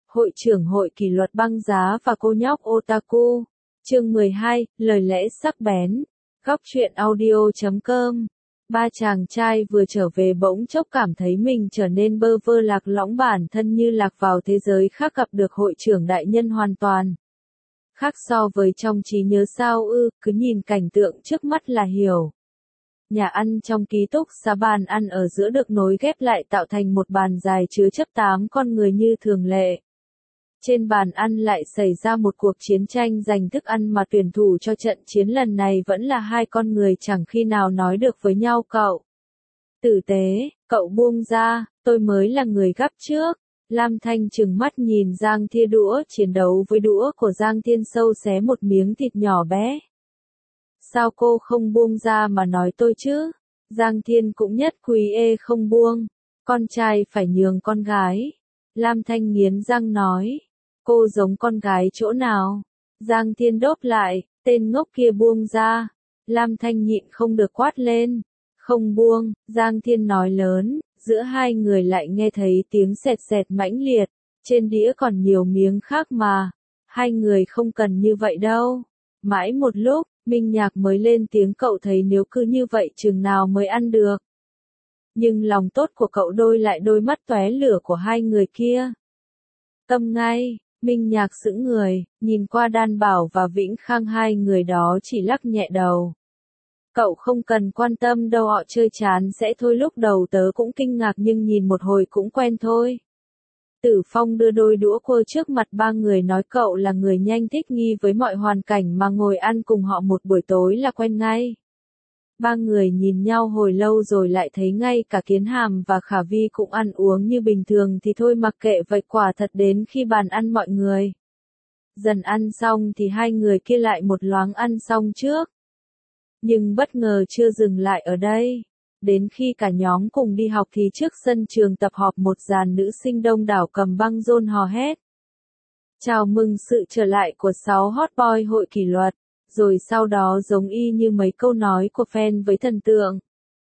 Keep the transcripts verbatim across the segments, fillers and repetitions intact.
Hội trưởng hội kỷ luật băng giá và cô nhóc otaku. Chương mười hai, lời lẽ sắc bén. Góc truyện audio chấm com. Ba chàng trai vừa trở về bỗng chốc cảm thấy mình trở nên bơ vơ lạc lõng, bản thân như lạc vào thế giới khác, gặp được hội trưởng đại nhân hoàn toàn khác so với trong trí nhớ. Sao ư? Cứ nhìn cảnh tượng trước mắt là hiểu. Nhà ăn trong ký túc xá, bàn ăn ở giữa được nối ghép lại tạo thành một bàn dài chứa chấp tám con người như thường lệ. Trên bàn ăn lại xảy ra một cuộc chiến tranh giành thức ăn, mà tuyển thủ cho trận chiến lần này vẫn là hai con người chẳng khi nào nói được với nhau. Cậu tử tế, cậu buông ra, tôi mới là người gắp trước. Lam Thanh trừng mắt nhìn Giang Thiên đũa chiến đấu với đũa của Giang Thiên, sâu xé một miếng thịt nhỏ bé. Sao cô không buông ra mà nói tôi chứ? Giang Thiên cũng nhất quý ê không buông. Con trai phải nhường con gái. Lam Thanh nghiến răng nói. Cô giống con gái chỗ nào? Giang Thiên đốp lại, tên ngốc kia buông ra. Lam Thanh nhịn không được quát lên. Không buông, Giang Thiên nói lớn, giữa hai người lại nghe thấy tiếng sẹt sẹt mãnh liệt. Trên đĩa còn nhiều miếng khác mà. Hai người không cần như vậy đâu. Mãi một lúc, Minh Nhạc mới lên tiếng. Cậu thấy nếu cứ như vậy chừng nào mới ăn được? Nhưng lòng tốt của cậu đôi lại đôi mắt tóe lửa của hai người kia. Tâm ngay. Minh Nhạc sững người, nhìn qua Đan Bảo và Vĩnh Khang, hai người đó chỉ lắc nhẹ đầu. Cậu không cần quan tâm đâu, họ chơi chán sẽ thôi. Lúc đầu tớ cũng kinh ngạc nhưng nhìn một hồi cũng quen thôi. Tử Phong đưa đôi đũa qua trước mặt ba người, nói cậu là người nhanh thích nghi với mọi hoàn cảnh, mà ngồi ăn cùng họ một buổi tối là quen ngay. Ba người nhìn nhau hồi lâu rồi lại thấy ngay cả Kiến Hàm và Khả Vi cũng ăn uống như bình thường thì thôi mặc kệ vậy. Quả thật đến khi bàn ăn mọi người dần ăn xong thì hai người kia lại một loáng ăn xong trước. Nhưng bất ngờ chưa dừng lại ở đây. Đến khi cả nhóm cùng đi học thì trước sân trường tập họp một dàn nữ sinh đông đảo cầm băng rôn hò hét. Chào mừng sự trở lại của sáu hot boy hội kỷ luật. Rồi sau đó giống y như mấy câu nói của fan với thần tượng.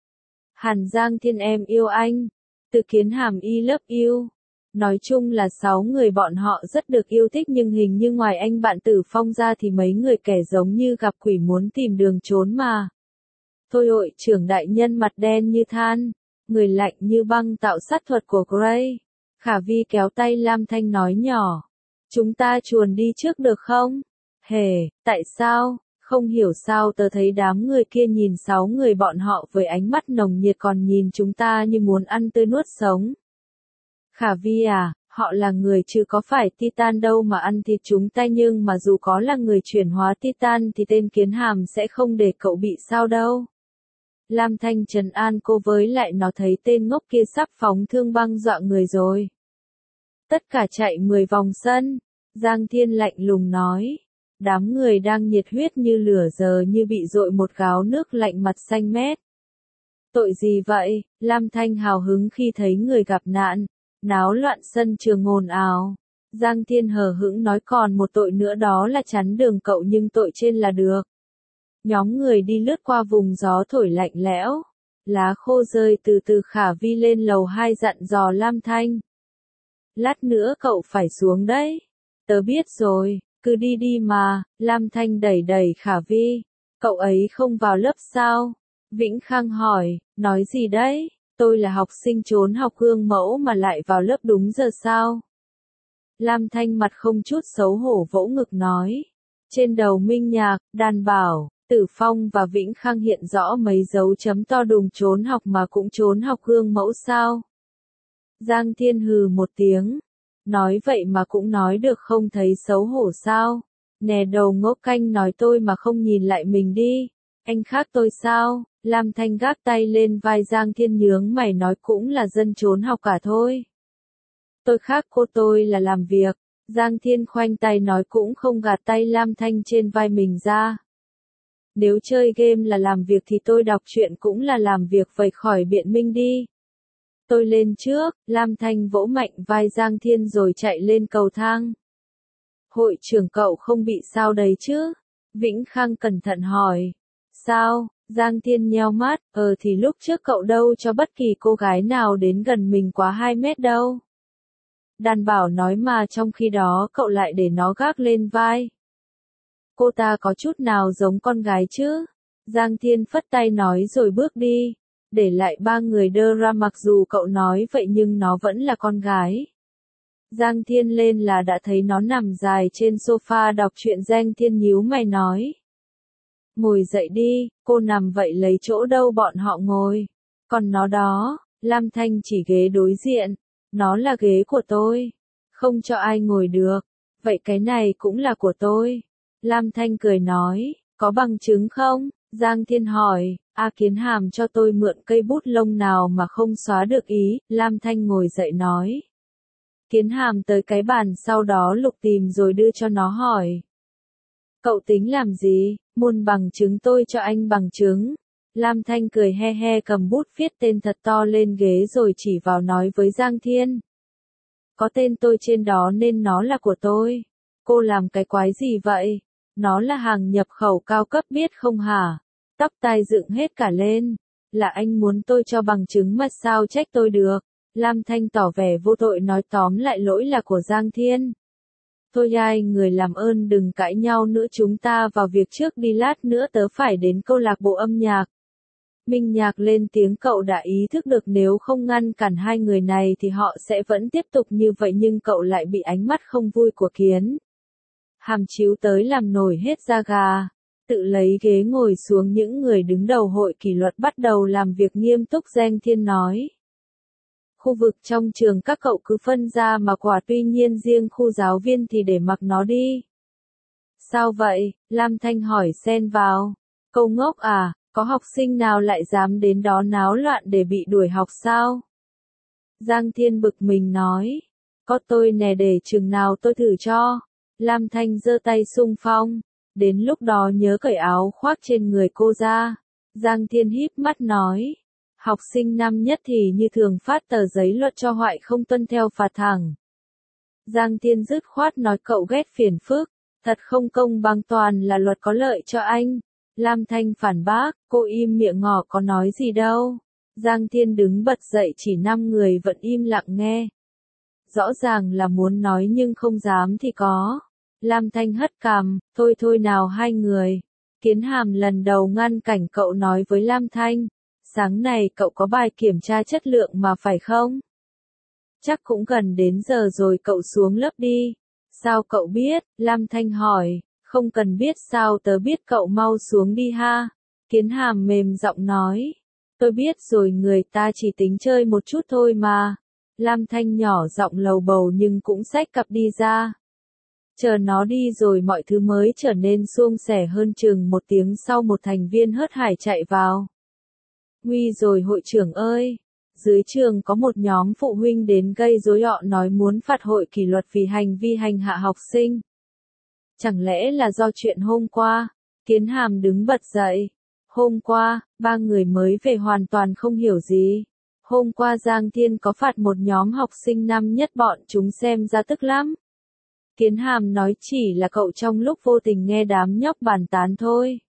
Hàn Giang Thiên em yêu anh. Từ Kiến Hàm I love you. Nói chung là sáu người bọn họ rất được yêu thích, nhưng hình như ngoài anh bạn Tử Phong ra thì mấy người kẻ giống như gặp quỷ muốn tìm đường trốn mà. Thôi hội trưởng đại nhân mặt đen như than, người lạnh như băng tạo sát thuật của Grey. Khả Vi kéo tay Lam Thanh nói nhỏ. Chúng ta chuồn đi trước được không? Hề, tại sao? Không hiểu sao tớ thấy đám người kia nhìn sáu người bọn họ với ánh mắt nồng nhiệt, còn nhìn chúng ta như muốn ăn tươi nuốt sống. Khả Vi à, họ là người chứ có phải Titan đâu mà ăn thịt chúng ta, nhưng mà dù có là người chuyển hóa Titan thì tên Kiến Hàm sẽ không để cậu bị sao đâu. Lam Thanh trấn an cô, với lại nó thấy tên ngốc kia sắp phóng thương băng dọa người rồi. Tất cả chạy mười vòng sân. Giang Thiên lạnh lùng nói. Đám người đang nhiệt huyết như lửa giờ như bị dội một gáo nước lạnh, mặt xanh mét. Tội gì vậy? Lam Thanh hào hứng khi thấy người gặp nạn. Náo loạn sân trường ồn ào. Giang Thiên hờ hững nói, còn một tội nữa, đó là chắn đường cậu, nhưng tội trên là được. Nhóm người đi lướt qua vùng gió thổi lạnh lẽo. Lá khô rơi từ từ. Khả Vi lên lầu hai dặn dò Lam Thanh. Lát nữa cậu phải xuống đấy. Tớ biết rồi. Cứ đi đi mà. Lam Thanh đẩy đẩy Khả Vi. Cậu ấy không vào lớp sao? Vĩnh Khang hỏi. Nói gì đấy? Tôi là học sinh trốn học gương mẫu mà lại vào lớp đúng giờ sao? Lam Thanh mặt không chút xấu hổ vỗ ngực nói. Trên đầu Minh Nhạc, Đan Bảo, Tử Phong và Vĩnh Khang hiện rõ mấy dấu chấm to đùng. Trốn học mà cũng trốn học gương mẫu sao? Giang Thiên hừ một tiếng. Nói vậy mà cũng nói được, không thấy xấu hổ sao? Nè đầu ngốc, canh nói tôi mà không nhìn lại mình đi. Anh khác tôi sao? Lam Thanh gác tay lên vai Giang Thiên nhướng mày nói, cũng là dân trốn học cả thôi. Tôi khác cô, tôi là làm việc. Giang Thiên khoanh tay nói, cũng không gạt tay Lam Thanh trên vai mình ra. Nếu chơi game là làm việc thì tôi đọc truyện cũng là làm việc, vậy khỏi biện minh đi. Tôi lên trước. Lam Thanh vỗ mạnh vai Giang Thiên rồi chạy lên cầu thang. Hội trưởng cậu không bị sao đấy chứ? Vĩnh Khang cẩn thận hỏi. Sao? Giang Thiên nheo mắt. Ờ thì lúc trước cậu đâu cho bất kỳ cô gái nào đến gần mình quá hai mét đâu. Đàn bảo nói mà trong khi đó cậu lại để nó gác lên vai. Cô ta có chút nào giống con gái chứ? Giang Thiên phất tay nói rồi bước đi, để lại ba người đơ ra mặc dù cậu nói vậy nhưng nó vẫn là con gái. Giang Thiên lên là đã thấy nó nằm dài trên sofa đọc truyện. Giang Thiên nhíu mày nói. Ngồi dậy đi, cô nằm vậy lấy chỗ đâu bọn họ ngồi. Còn nó đó, Lam Thanh chỉ ghế đối diện, nó là ghế của tôi. Không cho ai ngồi được, vậy cái này cũng là của tôi. Lam Thanh cười nói, có bằng chứng không? Giang Thiên hỏi, A Kiến Hàm cho tôi mượn cây bút lông nào mà không xóa được ý. Lam Thanh ngồi dậy nói. Kiến Hàm tới cái bàn sau đó lục tìm rồi đưa cho nó hỏi. Cậu tính làm gì? Muốn bằng chứng tôi cho anh bằng chứng. Lam Thanh cười he he cầm bút viết tên thật to lên ghế rồi chỉ vào nói với Giang Thiên. Có tên tôi trên đó nên nó là của tôi. Cô làm cái quái gì vậy? Nó là hàng nhập khẩu cao cấp biết không hả? Tóc tai dựng hết cả lên. Là anh muốn tôi cho bằng chứng mà sao trách tôi được? Lam Thanh tỏ vẻ vô tội nói tóm lại lỗi là của Giang Thiên. Thôi ai người làm ơn đừng cãi nhau nữa chúng ta vào việc trước đi lát nữa tớ phải đến câu lạc bộ âm nhạc. Minh Nhạc lên tiếng cậu đã ý thức được nếu không ngăn cản hai người này thì họ sẽ vẫn tiếp tục như vậy nhưng cậu lại bị ánh mắt không vui của Kiến Hàm chiếu tới làm nổi hết da gà. Tự lấy ghế ngồi xuống những người đứng đầu hội kỷ luật bắt đầu làm việc nghiêm túc. Giang Thiên nói. Khu vực trong trường các cậu cứ phân ra mà quả tuy nhiên riêng khu giáo viên thì để mặc nó đi. Sao vậy? Lam Thanh hỏi xen vào. Câu ngốc à, có học sinh nào lại dám đến đó náo loạn để bị đuổi học sao? Giang Thiên bực mình nói. Có tôi nè để chừng nào tôi thử cho. Lam Thanh giơ tay xung phong. Đến lúc đó nhớ cởi áo khoác trên người cô ra. Giang Thiên híp mắt nói. Học sinh năm nhất thì như thường phát tờ giấy luật cho hoại không tuân theo phạt thẳng. Giang Thiên dứt khoát nói cậu ghét phiền phức, thật không công bằng toàn là luật có lợi cho anh. Lam Thanh phản bác, cô im miệng ngỏ có nói gì đâu. Giang Thiên đứng bật dậy chỉ năm người vẫn im lặng nghe. Rõ ràng là muốn nói nhưng không dám thì có. Lam Thanh hất cằm, thôi thôi nào hai người. Kiến Hàm lần đầu ngăn cảnh cậu nói với Lam Thanh. Sáng này cậu có bài kiểm tra chất lượng mà phải không? Chắc cũng gần đến giờ rồi cậu xuống lớp đi. Sao cậu biết? Lam Thanh hỏi. Không cần biết sao tớ biết cậu mau xuống đi ha. Kiến Hàm mềm giọng nói. Tôi biết rồi người ta chỉ tính chơi một chút thôi mà. Lam Thanh nhỏ giọng lầu bầu nhưng cũng xách cặp đi ra. Chờ nó đi rồi mọi thứ mới trở nên suôn sẻ hơn. Chừng một tiếng sau một thành viên hớt hải chạy vào. Nguy rồi hội trưởng ơi, dưới trường có một nhóm phụ huynh đến gây rối họ nói muốn phạt hội kỷ luật vì hành vi hành hạ học sinh. Chẳng lẽ là do chuyện hôm qua? Kiến Hàm đứng bật dậy. Hôm qua, ba người mới về hoàn toàn không hiểu gì. Hôm qua Giang Thiên có phạt một nhóm học sinh năm nhất bọn chúng xem ra tức lắm. Kiến Hàm nói chỉ là cậu trong lúc vô tình nghe đám nhóc bàn tán thôi.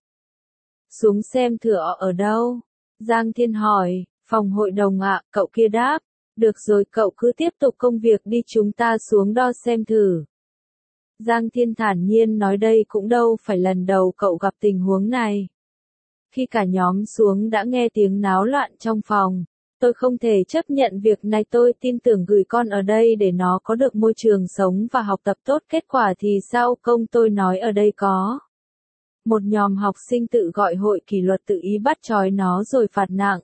Xuống xem thử họ ở đâu? Giang Thiên hỏi, phòng hội đồng ạ, cậu kia đáp, được rồi cậu cứ tiếp tục công việc đi chúng ta xuống đo xem thử. Giang Thiên thản nhiên nói đây cũng đâu phải lần đầu cậu gặp tình huống này. Khi cả nhóm xuống đã nghe tiếng náo loạn trong phòng, tôi không thể chấp nhận việc này tôi tin tưởng gửi con ở đây để nó có được môi trường sống và học tập tốt kết quả thì sao công tôi nói ở đây có. Một nhóm học sinh tự gọi hội kỷ luật tự ý bắt trói nó rồi phạt nặng.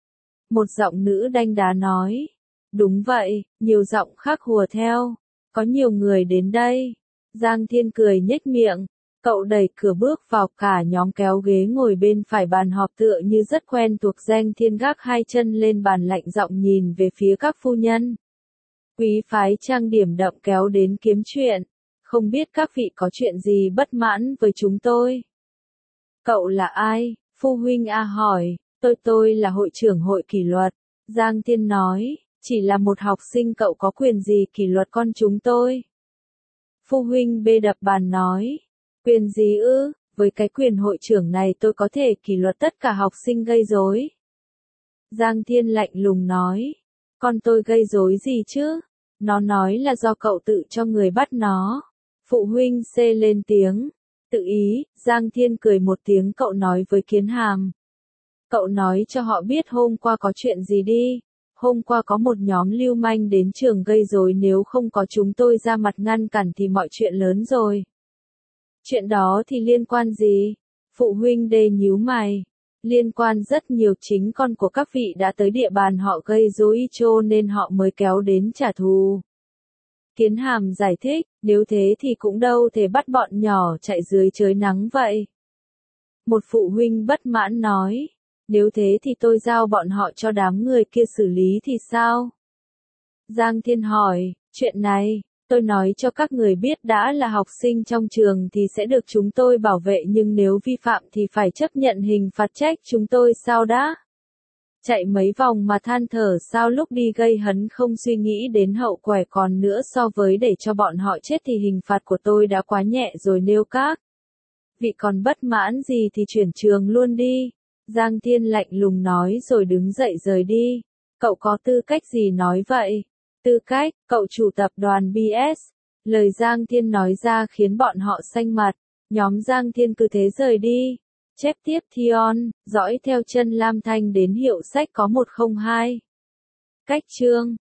Một giọng nữ đanh đá nói. Đúng vậy, nhiều giọng khác hùa theo. Có nhiều người đến đây. Giang Thiên cười nhếch miệng. Cậu đẩy cửa bước vào cả nhóm kéo ghế ngồi bên phải bàn họp tựa như rất quen thuộc. Giang Thiên gác hai chân lên bàn lạnh giọng nhìn về phía các phu nhân. Quý phái trang điểm đậm kéo đến kiếm chuyện. Không biết các vị có chuyện gì bất mãn với chúng tôi? Cậu là ai? Phu huynh A hỏi. Tôi tôi là hội trưởng hội kỷ luật. Giang Thiên nói. Chỉ là một học sinh cậu có quyền gì kỷ luật con chúng tôi? Phu huynh B đập bàn nói. Quyền gì ư? Với cái quyền hội trưởng này tôi có thể kỷ luật tất cả học sinh gây rối. Giang Thiên lạnh lùng nói. Con tôi gây rối gì chứ? Nó nói là do cậu tự cho người bắt nó. Phụ huynh C lên tiếng. Tự ý, Giang Thiên cười một tiếng, cậu nói với Kiến Hàm. Cậu nói cho họ biết hôm qua có chuyện gì đi. Hôm qua có một nhóm lưu manh đến trường gây rối, nếu không có chúng tôi ra mặt ngăn cản thì mọi chuyện lớn rồi. Chuyện đó thì liên quan gì? Phụ huynh D nhíu mày. Liên quan rất nhiều, chính con của các vị đã tới địa bàn họ gây rối cho nên họ mới kéo đến trả thù. Kiến Hàm giải thích, nếu thế thì cũng đâu thể bắt bọn nhỏ chạy dưới trời nắng vậy. Một phụ huynh bất mãn nói, nếu thế thì tôi giao bọn họ cho đám người kia xử lý thì sao? Giang Thiên hỏi, chuyện này, tôi nói cho các người biết đã là học sinh trong trường thì sẽ được chúng tôi bảo vệ, nhưng nếu vi phạm thì phải chấp nhận hình phạt, trách chúng tôi sao đã? Chạy mấy vòng mà than thở sao, lúc đi gây hấn không suy nghĩ đến hậu quả, còn nữa so với để cho bọn họ chết thì hình phạt của tôi đã quá nhẹ rồi. Nếu các vị còn bất mãn gì thì chuyển trường luôn đi. Giang Thiên lạnh lùng nói rồi đứng dậy rời đi. Cậu có tư cách gì nói vậy? Tư cách, cậu chủ tập đoàn bê ét. Lời Giang Thiên nói ra khiến bọn họ xanh mặt. Nhóm Giang Thiên cứ thế rời đi. Chép tiếp Thion, dõi theo chân Lam Thanh đến hiệu sách có một không hai. Cách chương